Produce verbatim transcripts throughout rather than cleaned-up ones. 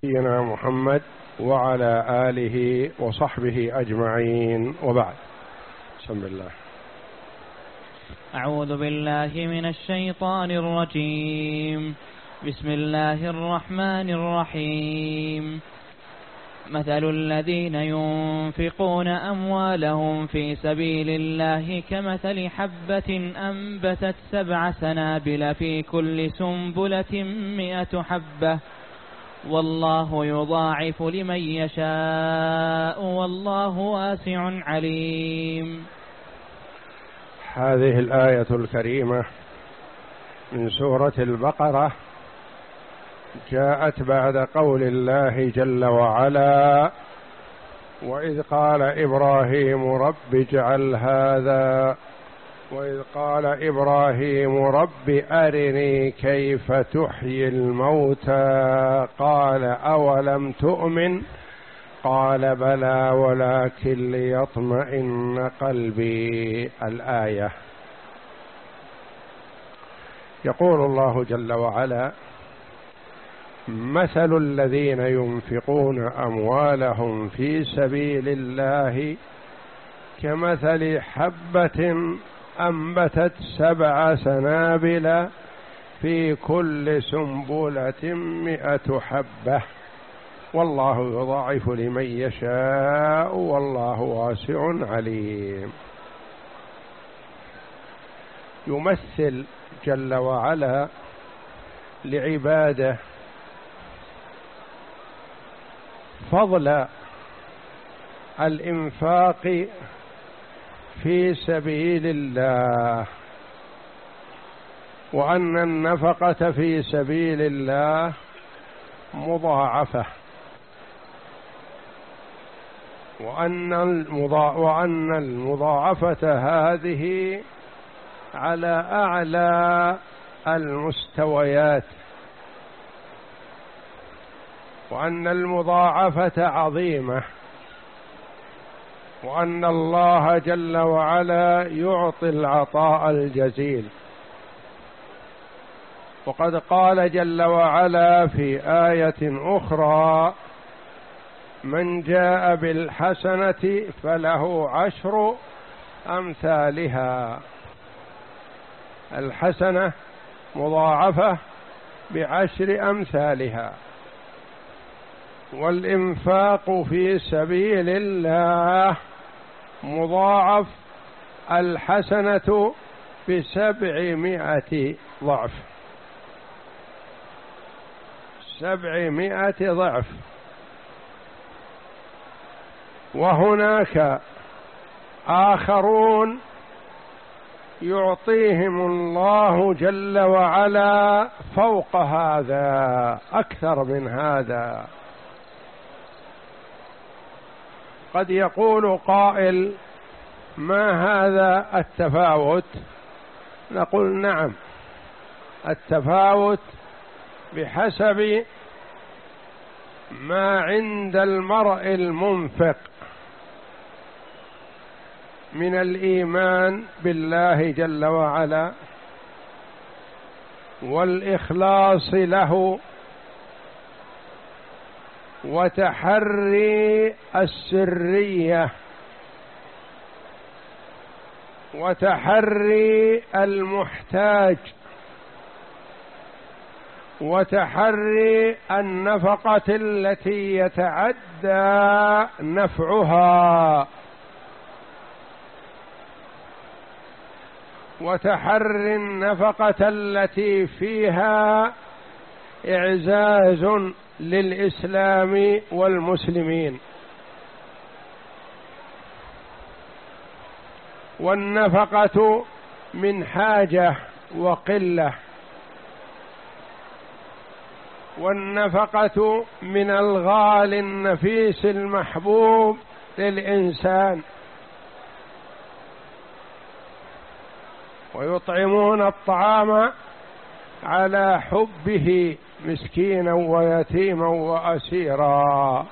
نبينا محمد وعلى آله وصحبه أجمعين، وبعد. بسم الله. أعوذ بالله من الشيطان الرجيم. بسم الله الرحمن الرحيم. مثل الذين ينفقون أموالهم في سبيل الله كمثل حبة أنبتت سبع سنابل في كل سنبلة مئة حبة والله يضاعف لمن يشاء والله واسع عليم. هذه الآية الكريمة من سورة البقرة جاءت بعد قول الله جل وعلا: وإذ قال إبراهيم رب اجعل هذا وإذ قال إبراهيم رب أرني كيف تحيي الموتى قال أولم تؤمن قال بلى ولكن ليطمئن قلبي. الآية. يقول الله جل وعلا: مثل الذين ينفقون أموالهم في سبيل الله كمثل حبة أنبتت سبع سنابل في كل سنبلة مئة حبة والله يضاعف لمن يشاء والله واسع عليم. يمثل جل وعلا لعباده فضل الإنفاق في سبيل الله، وأن النفقة في سبيل الله مضاعفة، وأن وأن المضاعفة هذه على أعلى المستويات، وأن المضاعفة عظيمة، وأن الله جل وعلا يعطي العطاء الجزيل. وقد قال جل وعلا في آية أخرى: من جاء بالحسنة فله عشر أمثالها. الحسنة مضاعفة بعشر أمثالها، والإنفاق في سبيل الله مضاعف الحسنة بسبعمائة ضعف، سبعمائة ضعف. وهناك آخرون يعطيهم الله جل وعلا فوق هذا، أكثر من هذا. قد يقول قائل: ما هذا التفاوت؟ نقول: نعم، التفاوت بحسب ما عند المرء المنفق من الإيمان بالله جل وعلا والإخلاص له وتحري السرية وتحري المحتاج وتحري النفقة التي يتعدى نفعها وتحري النفقة التي فيها إعزاز للإسلام والمسلمين. والنفقة من حاجة وقلة، والنفقة من الغالي النفيس المحبوب للإنسان. ويطعمون الطعام على حبه مسكينا ويتيما وأسيرا.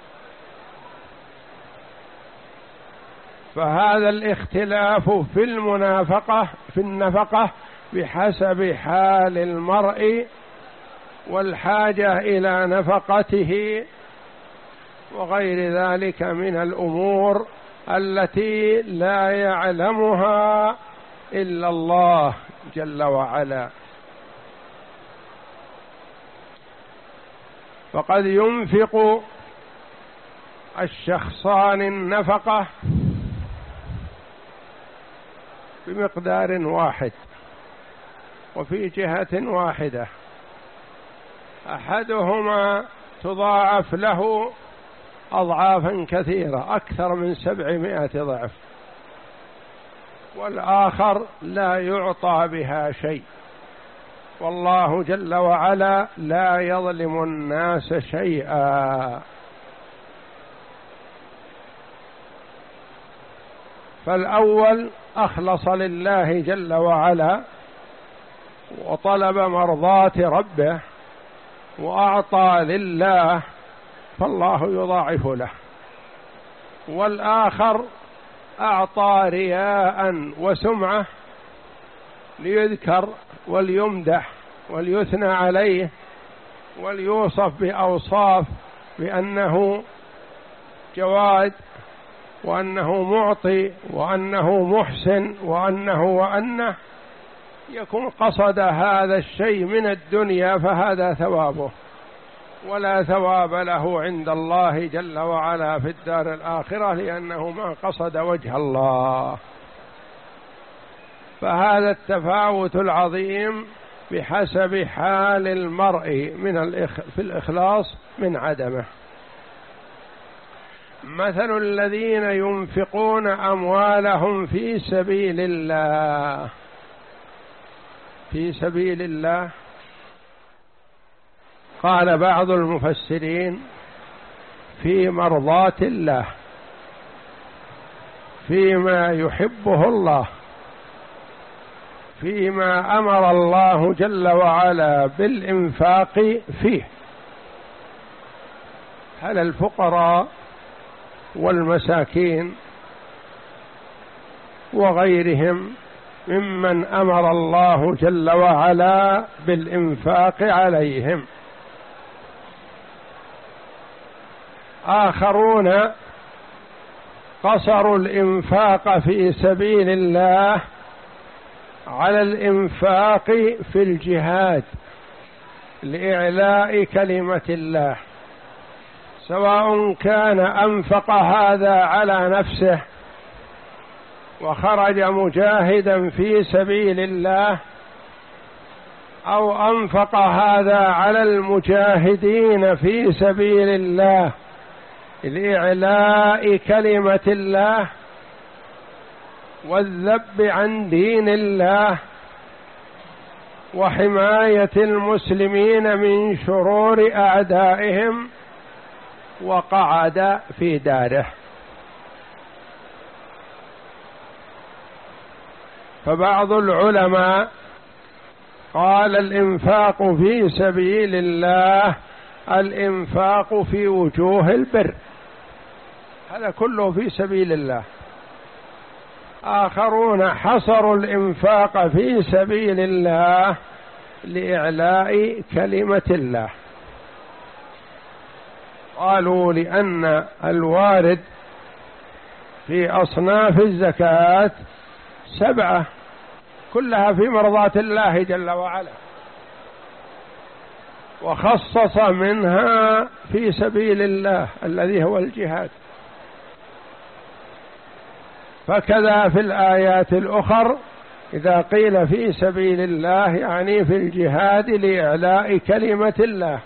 فهذا الاختلاف في المنافقة في النفقة بحسب حال المرء والحاجة إلى نفقته وغير ذلك من الأمور التي لا يعلمها إلا الله جل وعلا. فقد ينفق الشخصان النفقة بمقدار واحد وفي جهة واحدة، أحدهما تضاعف له أضعافا كثيرة أكثر من سبعمائة ضعف، والآخر لا يعطى بها شيء، والله جل وعلا لا يظلم الناس شيئا. فالأول أخلص لله جل وعلا وطلب مرضاة ربه وأعطى لله فالله يضاعف له، والآخر أعطى رياء وسمعة ليذكر وليمدح وليثنى عليه وليوصف بأوصاف بأنه جواد وأنه معطي وأنه محسن وأنه وأنه، يكون قصد هذا الشيء من الدنيا فهذا ثوابه، ولا ثواب له عند الله جل وعلا في الدار الآخرة، لأنه ما قصد وجه الله. فهذا التفاوت العظيم بحسب حال المرء من الإخ... في الإخلاص من عدمه. مثل الذين ينفقون أموالهم في سبيل الله، في سبيل الله قال بعض المفسرين في مرضاة الله، فيما يحبه الله، فيما أمر الله جل وعلا بالإنفاق فيه، على الفقراء والمساكين وغيرهم ممن أمر الله جل وعلا بالإنفاق عليهم. آخرون قصروا الإنفاق في سبيل الله على الإنفاق في الجهاد لإعلاء كلمة الله، سواء كان أنفق هذا على نفسه وخرج مجاهدا في سبيل الله، أو أنفق هذا على المجاهدين في سبيل الله لإعلاء كلمة الله والذب عن دين الله وحماية المسلمين من شرور أعدائهم، وقعد في داره. فبعض العلماء قال الإنفاق في سبيل الله الإنفاق في وجوه البر، هذا كله في سبيل الله. آخرون حصروا الإنفاق في سبيل الله لإعلاء كلمة الله، قالوا لأن الوارد في أصناف الزكاة سبعة كلها في مرضاة الله جل وعلا، وخصص منها في سبيل الله الذي هو الجهاد. فكذا في الآيات الأخر إذا قيل في سبيل الله يعني في الجهاد لإعلاء كلمة الله.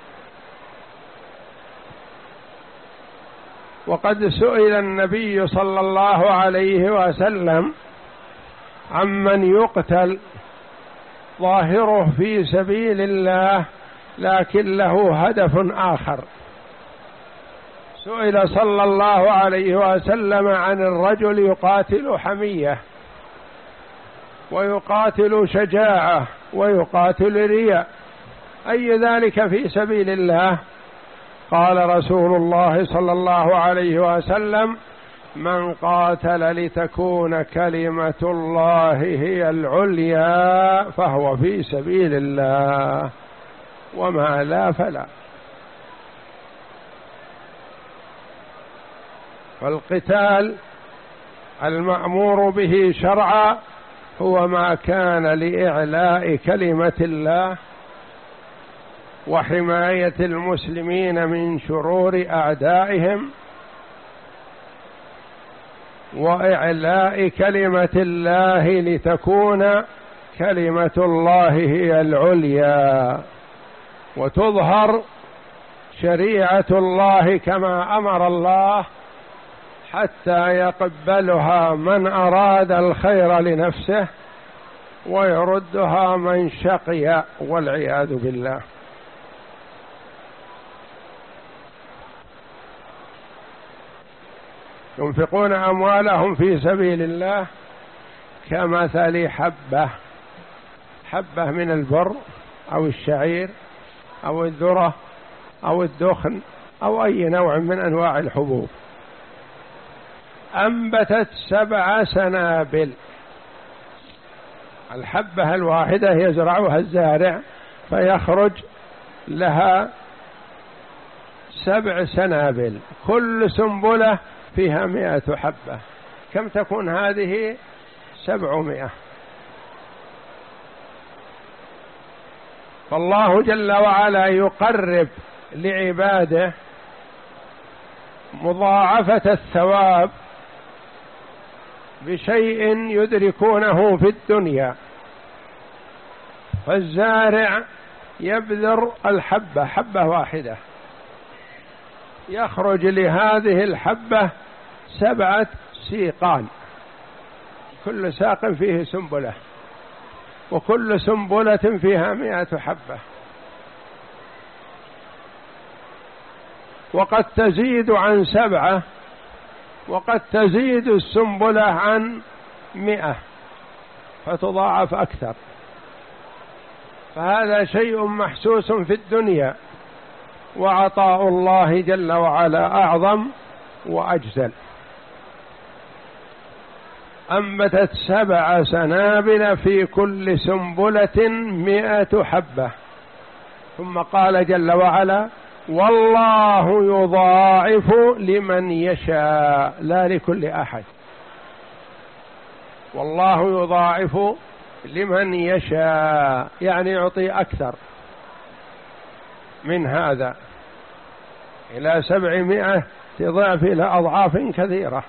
وقد سئل النبي صلى الله عليه وسلم عمن يقتل ظاهره في سبيل الله لكن له هدف آخر، سئل صلى الله عليه وسلم عن الرجل يقاتل حمية ويقاتل شجاعة ويقاتل رياء، أي ذلك في سبيل الله؟ قال رسول الله صلى الله عليه وسلم من قاتل لتكون كلمة الله هي العليا فهو في سبيل الله. وما لا فلا. فالقتال المأمور به شرعا هو ما كان لإعلاء كلمة الله وحماية المسلمين من شرور أعدائهم وإعلاء كلمة الله لتكون كلمة الله هي العليا وتظهر شريعة الله كما أمر الله حتى يقبلها من أراد الخير لنفسه ويردها من شقي والعياذ بالله. ينفقون أموالهم في سبيل الله كمثل حبة حبة من البر أو الشعير أو الذرة أو الدخن أو أي نوع من أنواع الحبوب أنبتت سبع سنابل. الحبة الواحدة يزرعها الزارع فيخرج لها سبع سنابل، كل سنبلة فيها مئة حبة. كم تكون هذه؟ سبعمائة. فالله جل وعلا يقرب لعباده مضاعفة الثواب بشيء يدركونه في الدنيا. فالزارع يبذر الحبة حبة واحدة، يخرج لهذه الحبة سبعة سيقان، كل ساق فيه سنبلة، وكل سنبلة فيها مئة حبة، وقد تزيد عن سبعة وقد تزيد السنبلة عن مئة فتضاعف أكثر. فهذا شيء محسوس في الدنيا، وعطاء الله جل وعلا أعظم وأجزل. أنبتت سبع سنابل في كل سنبلة مئة حبة. ثم قال جل وعلا: والله يضاعف لمن يشاء، لا لكل أحد. والله يضاعف لمن يشاء يعني يعطي أكثر من هذا، إلى سبعمائة ضعف، إلى أضعاف كثيرة.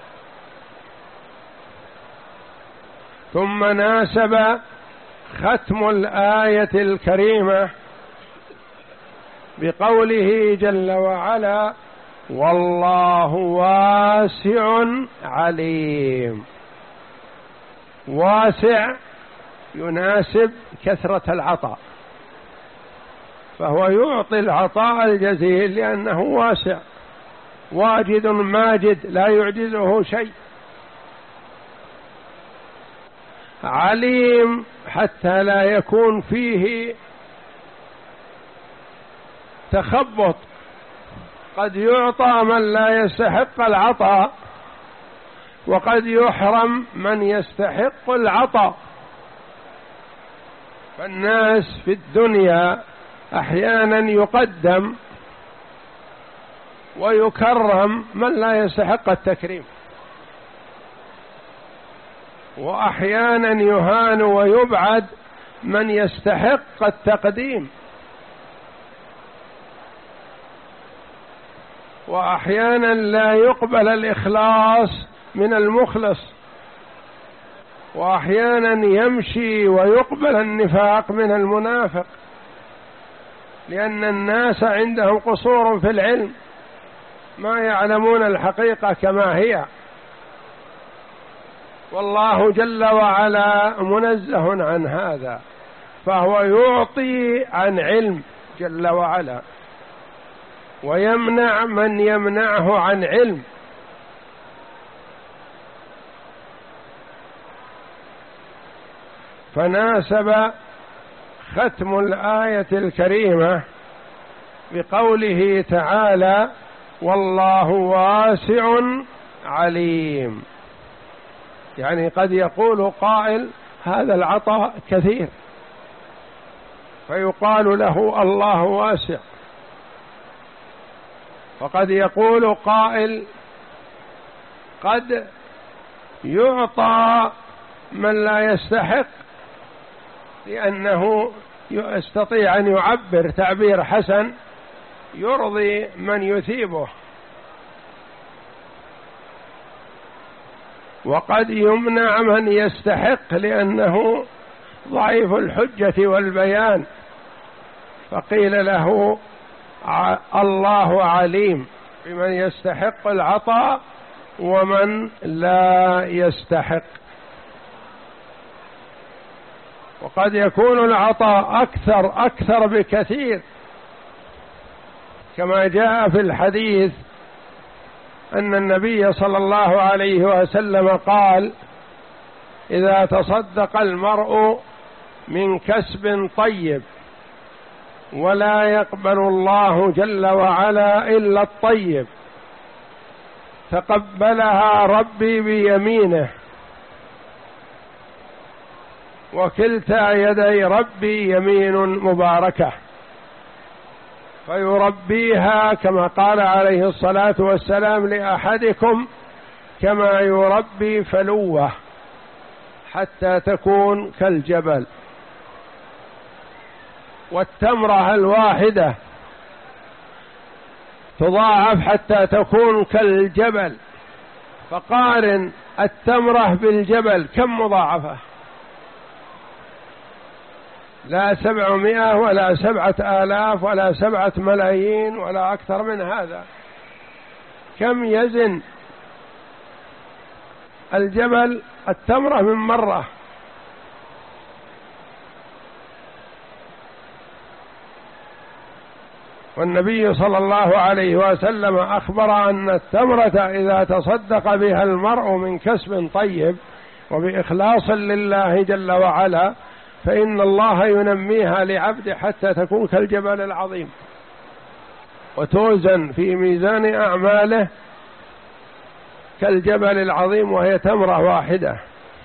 ثم ناسب ختم الآية الكريمة بقوله جل وعلا: والله واسع عليم. واسع يناسب كثرة العطاء، فهو يعطي العطاء الجزيل لأنه واسع، واجد ماجد لا يعجزه شيء. عليم حتى لا يكون فيه تخبط، قد يعطى من لا يستحق العطاء وقد يحرم من يستحق العطاء. فالناس في الدنيا أحيانا يقدم ويكرم من لا يستحق التكريم، وأحيانا يهان ويبعد من يستحق التقديم، وأحيانا لا يقبل الإخلاص من المخلص، وأحيانا يمشي ويقبل النفاق من المنافق، لأن الناس عندهم قصور في العلم، ما يعلمون الحقيقة كما هي. والله جل وعلا منزه عن هذا، فهو يعطي عن علم جل وعلا، ويمنع من يمنعه عن علم. فناسب ختم الآية الكريمة بقوله تعالى: والله واسع عليم. يعني قد يقول قائل: هذا العطاء كثير، فيقال له الله واسع. وقد يقول قائل قد يعطى من لا يستحق، لأنه يستطيع أن يعبر تعبير حسن يرضي من يثيبه، وقد يمنع من يستحق لأنه ضعيف الحجة والبيان، فقيل له الله عليم بمن يستحق العطاء ومن لا يستحق. وقد يكون العطاء أكثر أكثر بكثير، كما جاء في الحديث أن النبي صلى الله عليه وسلم قال: إذا تصدق المرء من كسب طيب ولا يقبل الله جل وعلا إلا الطيب، تقبلها ربي بيمينه، وكلتا يدي ربي يمين مباركة، فيربيها كما قال عليه الصلاة والسلام لأحدكم كما يربي فلوه حتى تكون كالجبل. والتمرة الواحدة تضاعف حتى تكون كالجبل، فقارن التمرة بالجبل كم مضاعفة؟ لا سبعمائة ولا سبعة آلاف ولا سبعة ملايين ولا أكثر من هذا. كم يزن الجبل التمرة من مرة؟ والنبي صلى الله عليه وسلم أخبر أن التمرة إذا تصدق بها المرء من كسب طيب وبإخلاص لله جل وعلا فإن الله ينميها لعبده حتى تكون كالجبل العظيم، وتوزن في ميزان أعماله كالجبل العظيم، وهي تمرة واحدة.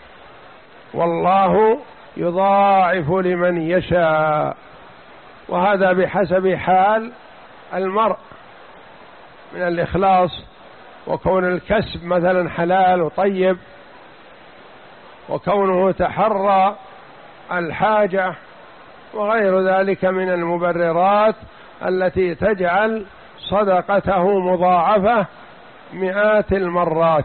والله يضاعف لمن يشاء، وهذا بحسب حال المرء من الإخلاص، وكون الكسب مثلا حلال وطيب، وكونه تحرى الحاجة، وغير ذلك من المبررات التي تجعل صدقته مضاعفة مئات المرات.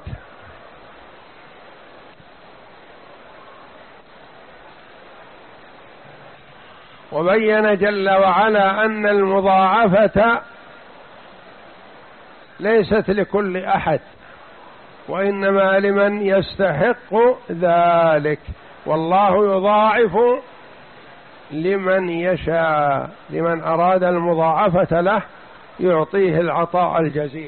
وبين جل وعلا أن المضاعفة ليست لكل أحد، وإنما لمن يستحق ذلك، والله يضاعف لمن يشاء، لمن أراد المضاعفة له يعطيه العطاء الجزيل.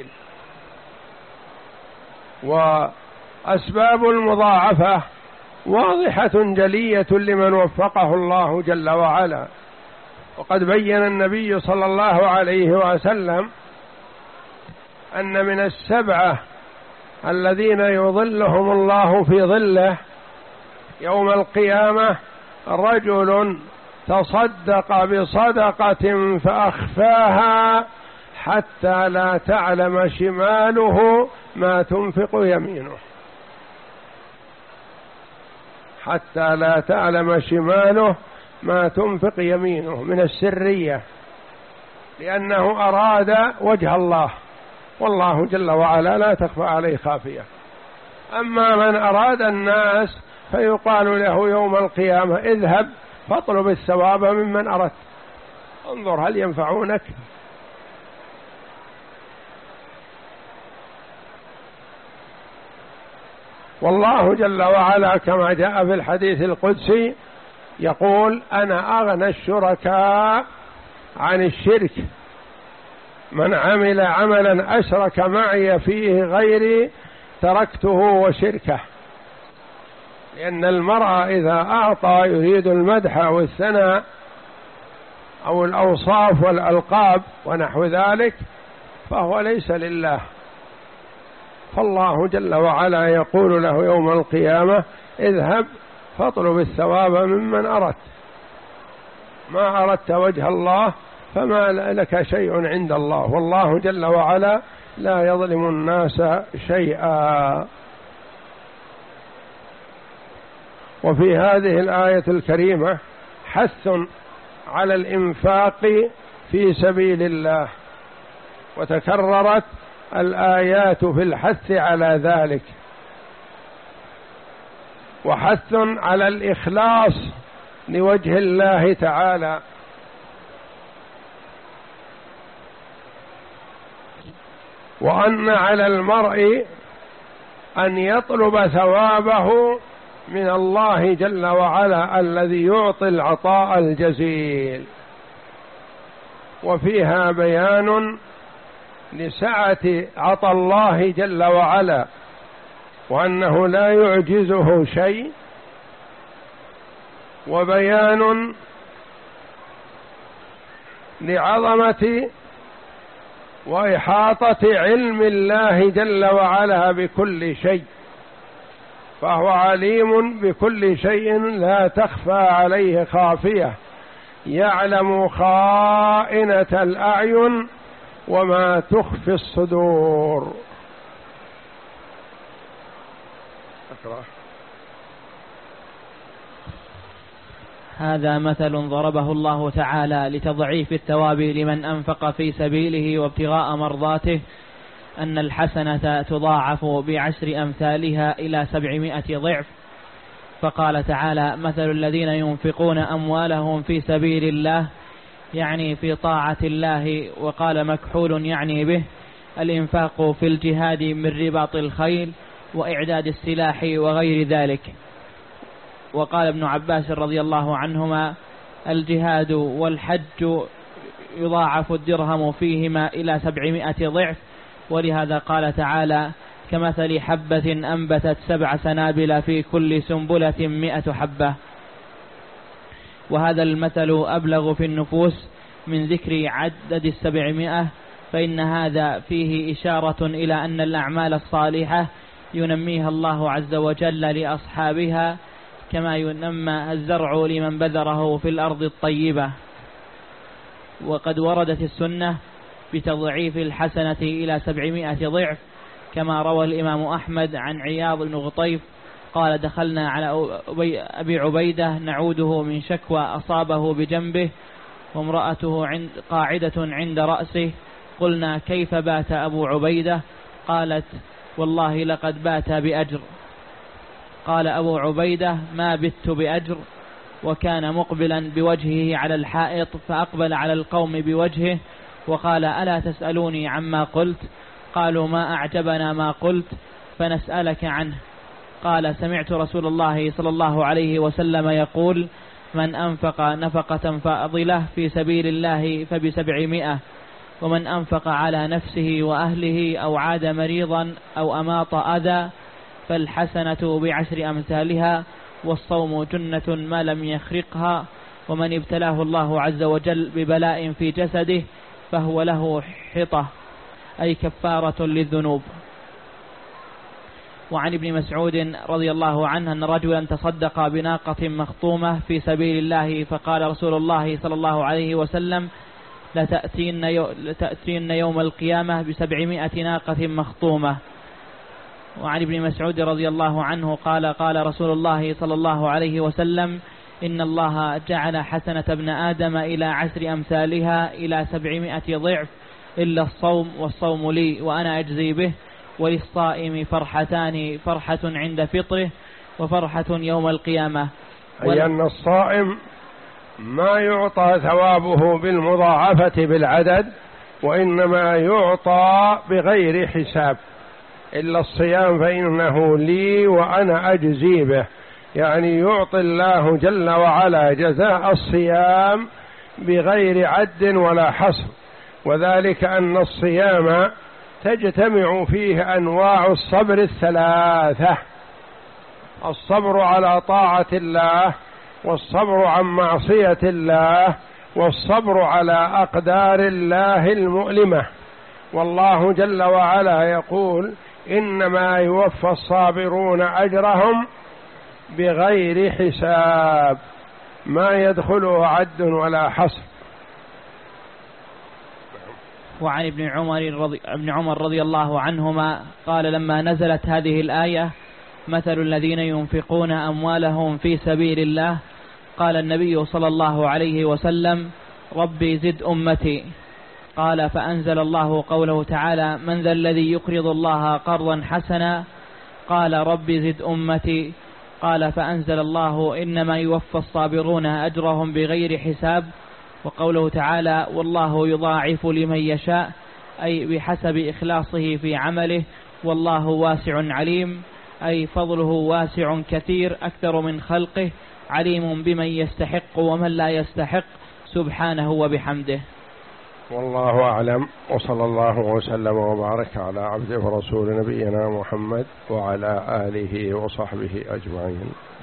وأسباب المضاعفة واضحة جلية لمن وفقه الله جل وعلا. وقد بين النبي صلى الله عليه وسلم أن من السبعة الذين يظلهم الله في ظله يوم القيامة رجل تصدق بصدقة فأخفاها حتى لا تعلم شماله ما تنفق يمينه، حتى لا تعلم شماله ما تنفق يمينه، من السرية، لأنه أراد وجه الله، والله جل وعلا لا تخفى عليه خافية. أما من أراد الناس فيقال له يوم القيامة اذهب فاطلب الثواب ممن أردت، انظر هل ينفعونك. والله جل وعلا كما جاء في الحديث القدسي يقول: أنا أغنى الشركاء عن الشرك، من عمل عملا أشرك معي فيه غيري تركته وشركه. لأن المرء إذا أعطى يريد المدح أو الثناء أو الأوصاف والألقاب ونحو ذلك فهو ليس لله، فالله جل وعلا يقول له يوم القيامة اذهب فاطلب الثواب ممن أردت. ما أردت وجه الله فما لك شيء عند الله، والله جل وعلا لا يظلم الناس شيئا. وفي هذه الآية الكريمة حث على الإنفاق في سبيل الله، وتكررت الآيات في الحث على ذلك، وحث على الإخلاص لوجه الله تعالى، وأن على المرء أن يطلب ثوابه من الله جل وعلا الذي يعطي العطاء الجزيل. وفيها بيان لسعة عطاء الله جل وعلا، وأنه لا يعجزه شيء، وبيان لعظمة وإحاطة علم الله جل وعلا بكل شيء، فهو عليم بكل شيء لا تخفى عليه خافية، يعلم خائنة الأعين وما تخفي الصدور. أقرأ. هذا مثل ضربه الله تعالى لتضعيف الثواب لمن أنفق في سبيله وابتغاء مرضاته، أن الحسنة تضاعف بعشر أمثالها إلى سبعمائة ضعف. فقال تعالى: مثل الذين ينفقون أموالهم في سبيل الله، يعني في طاعة الله. وقال مكحول يعني به الإنفاق في الجهاد من رباط الخيل وإعداد السلاح وغير ذلك. وقال ابن عباس رضي الله عنهما: الجهاد والحج يضاعف الدرهم فيهما إلى سبعمائة ضعف. ولهذا قال تعالى: كمثل حبة أنبتت سبع سنابل في كل سنبلة مئة حبة. وهذا المثل أبلغ في النفوس من ذكر عدد السبعمائة، فإن هذا فيه إشارة إلى أن الأعمال الصالحة ينميها الله عز وجل لأصحابها، كما ينمى الزرع لمن بذره في الأرض الطيبة. وقد وردت السنة بتضعيف الحسنة إلى سبعمائة ضعف، كما روى الإمام أحمد عن عياض بن غطيف قال: دخلنا على أبي عبيدة نعوده من شكوى أصابه بجنبه وامرأته عند قاعدة عند رأسه، قلنا: كيف بات أبو عبيدة؟ قالت: والله لقد بات بأجر. قال أبو عبيدة: ما بت بأجر. وكان مقبلا بوجهه على الحائط، فأقبل على القوم بوجهه وقال: ألا تسألوني عما قلت؟ قالوا: ما أعجبنا ما قلت فنسألك عنه. قال: سمعت رسول الله صلى الله عليه وسلم يقول: من أنفق نفقة فاضلة في سبيل الله فبسبعمائة، ومن أنفق على نفسه وأهله أو عاد مريضا أو أماط أذى فالحسنة بعشر أمثالها، والصوم جنة ما لم يخرقها، ومن ابتلاه الله عز وجل ببلاء في جسده فهو له حطة، أي كفارة للذنوب. وعن ابن مسعود رضي الله عنه أن رجلا تصدق بناقة مخطومة في سبيل الله، فقال رسول الله صلى الله عليه وسلم: لتأتين, يو لتأتين يوم القيامة بسبعمائة ناقة مخطومة. وعن ابن مسعود رضي الله عنه قال: قال رسول الله صلى الله عليه وسلم: إن الله جعل حسنة ابن آدم إلى عشر أمثالها إلى سبعمائة ضعف، إلا الصوم، والصوم لي وأنا أجزي به، وللصائم فرحتان: فرحة عند فطره وفرحة يوم القيامة. أي أن الصائم ما يعطى ثوابه بالمضاعفة بالعدد، وإنما يعطى بغير حساب. إلا الصيام فإنه لي وأنا أجزي به، يعني يعطي الله جل وعلا جزاء الصيام بغير عد ولا حصر. وذلك أن الصيام تجتمع فيه أنواع الصبر الثلاثة: الصبر على طاعة الله، والصبر عن معصية الله، والصبر على أقدار الله المؤلمة. والله جل وعلا يقول: إنما يوفى الصابرون أجرهم بغير حساب. ما يدخله عد ولا حصر. وعن ابن عمر رضي, ابن عمر رضي الله عنهما قال لما نزلت هذه الآية مثل الذين ينفقون أموالهم في سبيل الله قال النبي صلى الله عليه وسلم ربي زد أمتي. قال فأنزل الله قوله تعالى من ذا الذي يقرض الله قرضا حسنا قال ربي زد أمتي. قال فأنزل الله إنما يوفى الصابرون أجرهم بغير حساب. وقوله تعالى والله يضاعف لمن يشاء أي بحسب إخلاصه في عمله والله واسع عليم أي فضله واسع كثير أكثر من خلقه عليم بمن يستحق ومن لا يستحق سبحانه وبحمده. والله أعلم، وصلى الله وسلم وبارك على عبده ورسول نبينا محمد وعلى آله وصحبه أجمعين.